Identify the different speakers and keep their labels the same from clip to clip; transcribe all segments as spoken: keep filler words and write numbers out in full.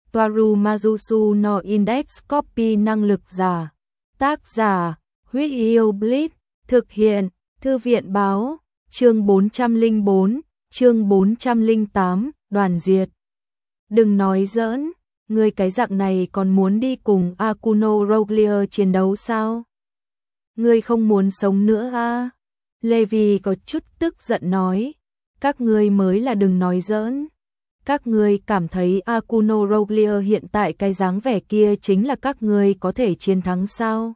Speaker 1: Toaru Majusu no Index Copy năng lực giả. Tác giả, Huyết Yêu Blitz, thực hiện, Thư viện báo, chương bốn trăm lẻ bốn, chương bốn trăm lẻ tám, đoàn diệt. Đừng nói giỡn, ngươi cái dạng này còn muốn đi cùng Akuno Roglia chiến đấu sao? Ngươi không muốn sống nữa à? Levi có chút tức giận nói, các ngươi mới là đừng nói giỡn. Các ngươi cảm thấy Akuno Roglia hiện tại cái dáng vẻ kia chính là các ngươi có thể chiến thắng sao?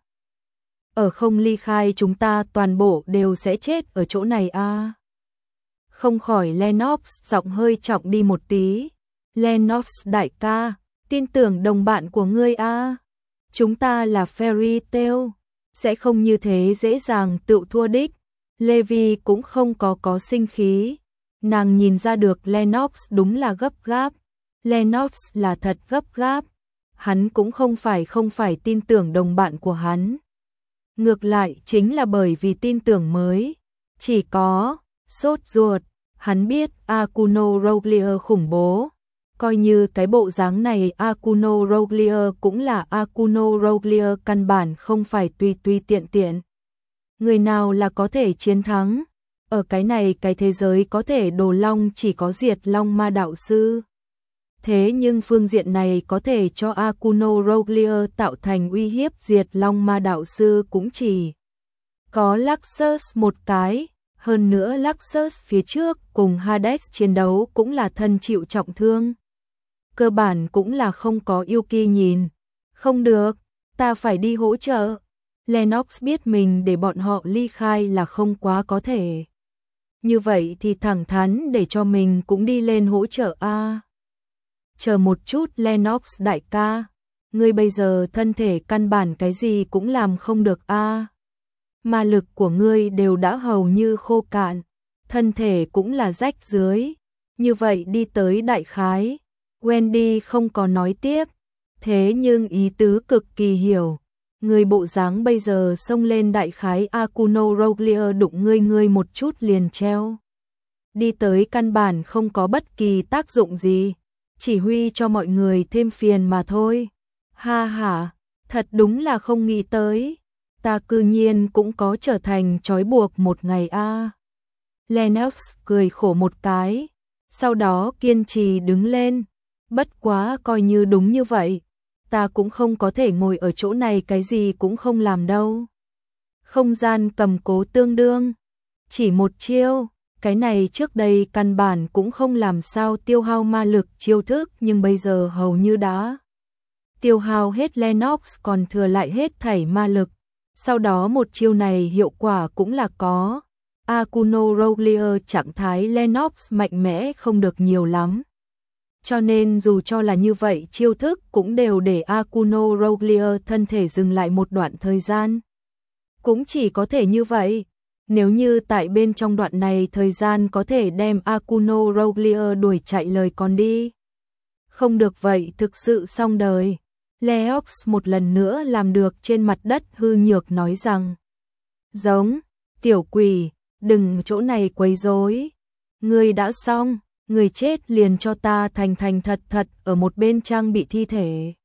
Speaker 1: Ở không ly khai chúng ta toàn bộ đều sẽ chết ở chỗ này à? Không khỏi Lennox giọng hơi trọng đi một tí. Lennox đại ca, tin tưởng đồng bạn của ngươi à? Chúng ta là Fairy Tail, sẽ không như thế dễ dàng tự thua đích. Levi cũng không có có sinh khí. Nàng nhìn ra được Lennox đúng là gấp gáp. Lennox là thật gấp gáp. Hắn cũng không phải không phải tin tưởng đồng bạn của hắn. Ngược lại chính là bởi vì tin tưởng mới. Chỉ có sốt ruột. Hắn biết Akuno Roglia khủng bố. Coi như cái bộ dáng này Akuno Roglia cũng là Akuno Roglia, căn bản không phải tùy tùy tiện tiện. Người nào là có thể chiến thắng? Ở cái này cái thế giới có thể đồ long chỉ có Diệt Long Ma đạo sư. Thế nhưng phương diện này có thể cho Akuno Roglia tạo thành uy hiếp Diệt Long Ma đạo sư cũng chỉ có Luxus một cái. Hơn nữa Luxus phía trước cùng Hades chiến đấu cũng là thân chịu trọng thương. Cơ bản cũng là không có Yuki nhìn. Không được, ta phải đi hỗ trợ. Lennox biết mình để bọn họ ly khai là không quá có thể. Như vậy thì thẳng thắn để cho mình cũng đi lên hỗ trợ a. À. Chờ một chút Lennox đại ca, ngươi bây giờ thân thể căn bản cái gì cũng làm không được a. À. Ma lực của ngươi đều đã hầu như khô cạn, thân thể cũng là rách dưới. Như vậy đi tới đại khái. Wendy không có nói tiếp, thế nhưng ý tứ cực kỳ hiểu. Người bộ dáng bây giờ xông lên đại khái Akuno Roglia đụng ngươi ngươi một chút liền treo. Đi tới căn bản không có bất kỳ tác dụng gì, chỉ huy cho mọi người thêm phiền mà thôi. Ha ha, thật đúng là không nghĩ tới, ta cư nhiên cũng có trở thành trói buộc một ngày a. À. Lennox cười khổ một cái, sau đó kiên trì đứng lên. Bất quá coi như đúng như vậy, ta cũng không có thể ngồi ở chỗ này cái gì cũng không làm đâu. Không gian cầm cố tương đương, chỉ một chiêu, cái này trước đây căn bản cũng không làm sao tiêu hao ma lực chiêu thức, nhưng bây giờ hầu như đã tiêu hao hết. Lennox còn thừa lại hết thảy ma lực, sau đó một chiêu này hiệu quả cũng là có. Akuno Roglia trạng thái Lennox mạnh mẽ không được nhiều lắm. Cho nên dù cho là như vậy chiêu thức cũng đều để Akuno Roglia thân thể dừng lại một đoạn thời gian. Cũng chỉ có thể như vậy. Nếu như tại bên trong đoạn này thời gian có thể đem Akuno Roglia đuổi chạy lời còn đi. Không được vậy thực sự xong đời. Leox một lần nữa làm được trên mặt đất hư nhược nói rằng. Giống, tiểu quỷ, đừng chỗ này quấy rối. Ngươi đã xong. Người chết liền cho ta thành thành thật thật ở một bên trang bị thi thể.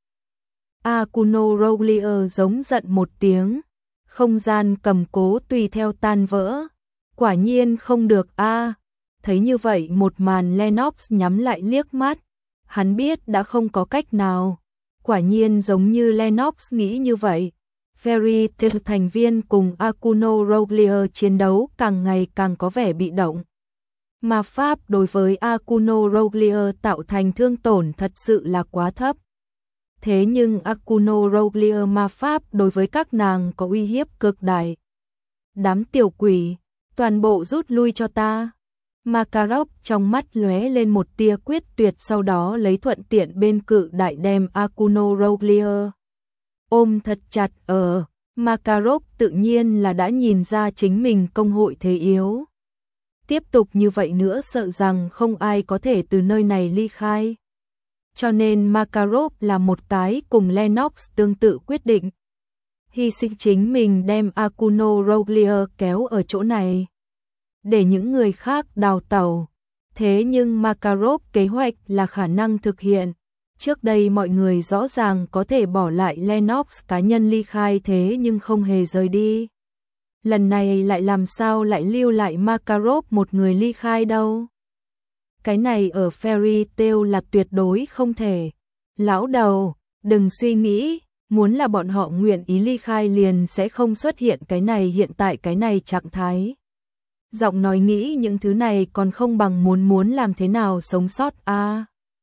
Speaker 1: Akuno Roglia giống giận một tiếng. Không gian cầm cố tùy theo tan vỡ. Quả nhiên không được a. À. Thấy như vậy một màn Lennox nhắm lại liếc mắt. Hắn biết đã không có cách nào. Quả nhiên giống như Lennox nghĩ như vậy. Fairy Tail thành viên cùng Akuno Roglia chiến đấu càng ngày càng có vẻ bị động. Ma pháp đối với Akuno Roglia tạo thành thương tổn thật sự là quá thấp. Thế nhưng Akuno Roglia ma pháp đối với các nàng có uy hiếp cực đại. Đám tiểu quỷ, toàn bộ rút lui cho ta. Makarov trong mắt lóe lên một tia quyết tuyệt, sau đó lấy thuận tiện bên cự đại đem Akuno Roglia ôm thật chặt ở. Makarov tự nhiên là đã nhìn ra chính mình công hội thế yếu. Tiếp tục như vậy nữa sợ rằng không ai có thể từ nơi này ly khai. Cho nên Makarov là một cái cùng Lennox tương tự quyết định. Hy sinh chính mình đem Akuno Roglia kéo ở chỗ này. Để những người khác đào tẩu. Thế nhưng Makarov kế hoạch là khả năng thực hiện. Trước đây mọi người rõ ràng có thể bỏ lại Lennox cá nhân ly khai thế nhưng không hề rời đi. Lần này lại làm sao lại lưu lại Makarov một người ly khai đâu? Cái này ở Fairy Tail là tuyệt đối không thể. Lão đầu, đừng suy nghĩ, muốn là bọn họ nguyện ý ly khai liền sẽ không xuất hiện cái này hiện tại cái này trạng thái. Giọng nói nghĩ những thứ này còn không bằng muốn muốn làm thế nào sống sót a. À,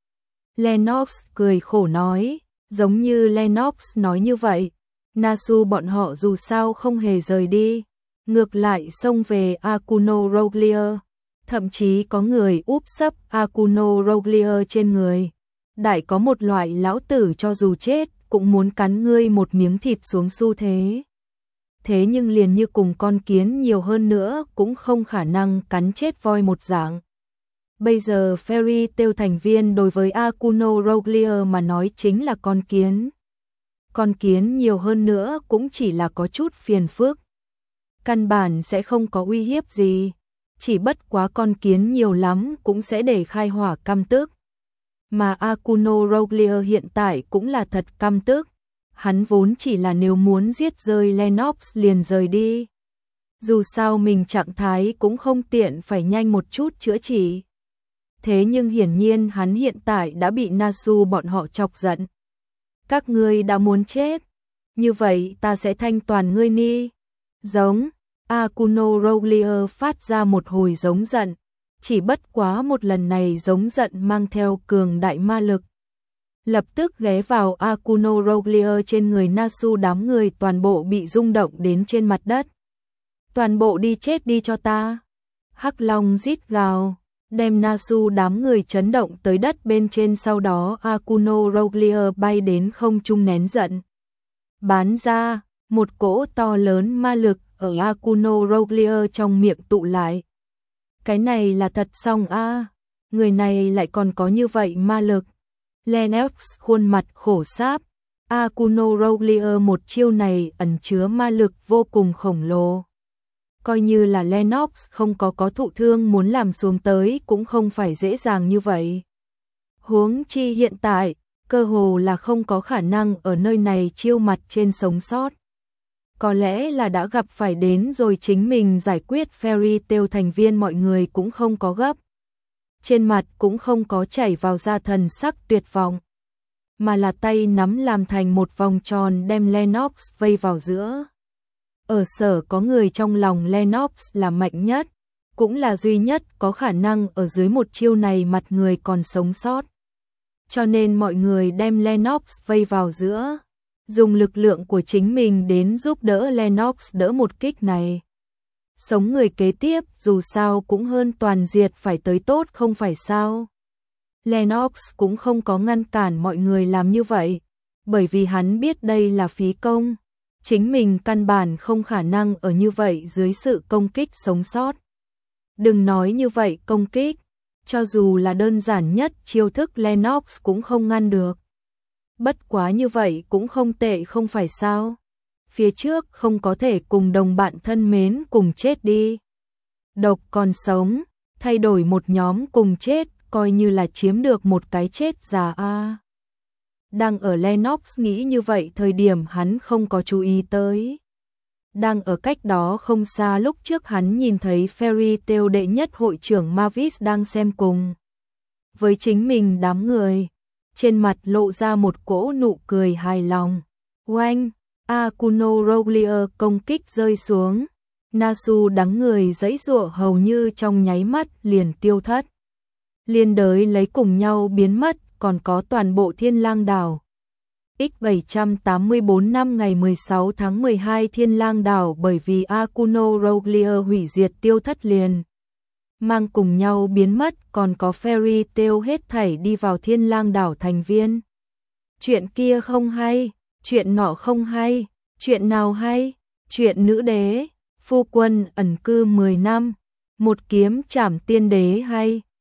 Speaker 1: Lennox cười khổ nói, giống như Lennox nói như vậy, Nasu bọn họ dù sao không hề rời đi, ngược lại xông về Akuno Roglier, thậm chí có người úp sấp Akuno Roglier trên người. Đại có một loại lão tử cho dù chết cũng muốn cắn ngươi một miếng thịt xuống xu thế. Thế nhưng liền như cùng con kiến nhiều hơn nữa cũng không khả năng cắn chết voi một dạng. Bây giờ Fairy Tail thành viên đối với Akuno Roglier mà nói chính là con kiến. Con kiến nhiều hơn nữa cũng chỉ là có chút phiền phức. Căn bản sẽ không có uy hiếp gì. Chỉ bất quá con kiến nhiều lắm cũng sẽ để khai hỏa căm tức. Mà Akuno Roglier hiện tại cũng là thật căm tức. Hắn vốn chỉ là nếu muốn giết rơi Lennox liền rời đi. Dù sao mình trạng thái cũng không tiện phải nhanh một chút chữa trị. Thế nhưng hiển nhiên hắn hiện tại đã bị Nasu bọn họ chọc giận. Các ngươi đã muốn chết. Như vậy ta sẽ thanh toàn ngươi ni. Giống. Akuno Roglier phát ra một hồi giống giận. Chỉ bất quá một lần này giống giận mang theo cường đại ma lực. Lập tức ghé vào Akuno Roglier trên người Nasu, đám người toàn bộ bị rung động đến trên mặt đất. Toàn bộ đi chết đi cho ta. Hắc Long rít gào, đem Nasu đám người chấn động tới đất bên trên, sau đó Akuno Roglier bay đến không trung nén giận. Bán ra, một cỗ to lớn ma lực ở Akuno Roglier trong miệng tụ lại. Cái này là thật xong a, à, người này lại còn có như vậy ma lực. Lennox khuôn mặt khổ sáp, Akuno Roglier một chiêu này ẩn chứa ma lực vô cùng khổng lồ. Coi như là Lennox không có có thụ thương muốn làm xuống tới cũng không phải dễ dàng như vậy. Huống chi hiện tại, cơ hồ là không có khả năng ở nơi này chiêu mặt trên sống sót. Có lẽ là đã gặp phải đến rồi chính mình giải quyết. Fairy Tail thành viên mọi người cũng không có gấp. Trên mặt cũng không có chảy vào ra thần sắc tuyệt vọng. Mà là tay nắm làm thành một vòng tròn đem Lennox vây vào giữa. Ở sở có người trong lòng Lennox là mạnh nhất, cũng là duy nhất có khả năng ở dưới một chiêu này mặt người còn sống sót. Cho nên mọi người đem Lennox vây vào giữa, dùng lực lượng của chính mình đến giúp đỡ Lennox đỡ một kích này. Sống người kế tiếp dù sao cũng hơn toàn diệt phải tới tốt không phải sao. Lennox cũng không có ngăn cản mọi người làm như vậy, bởi vì hắn biết đây là phí công. Chính mình căn bản không khả năng ở như vậy dưới sự công kích sống sót. Đừng nói như vậy công kích, cho dù là đơn giản nhất chiêu thức Lennox cũng không ngăn được. Bất quá như vậy cũng không tệ không phải sao. Phía trước không có thể cùng đồng bạn thân mến cùng chết đi. Độc còn sống, thay đổi một nhóm cùng chết, coi như là chiếm được một cái chết già a. À. Đang ở Lennox nghĩ như vậy thời điểm hắn không có chú ý tới. Đang ở cách đó không xa lúc trước hắn nhìn thấy Fairy Tail đệ nhất hội trưởng Mavis đang xem cùng với chính mình đám người. Trên mặt lộ ra một cỗ nụ cười hài lòng. Oanh! Akuno Roglier công kích rơi xuống. Nasu đắng người giãy giụa hầu như trong nháy mắt liền tiêu thất. Liên đới lấy cùng nhau biến mất, còn có toàn bộ Thiên Lang đảo. X bảy trăm tám mươi tư năm ngày mười sáu tháng mười hai Thiên Lang đảo bởi vì Akuno Roglier hủy diệt tiêu thất liền. Mang cùng nhau biến mất, còn có Fairy Tail hết thảy đi vào Thiên Lang đảo thành viên. Chuyện kia không hay, chuyện nọ không hay, chuyện nào hay, chuyện nữ đế, phu quân ẩn cư mười năm, một kiếm trảm tiên đế hay.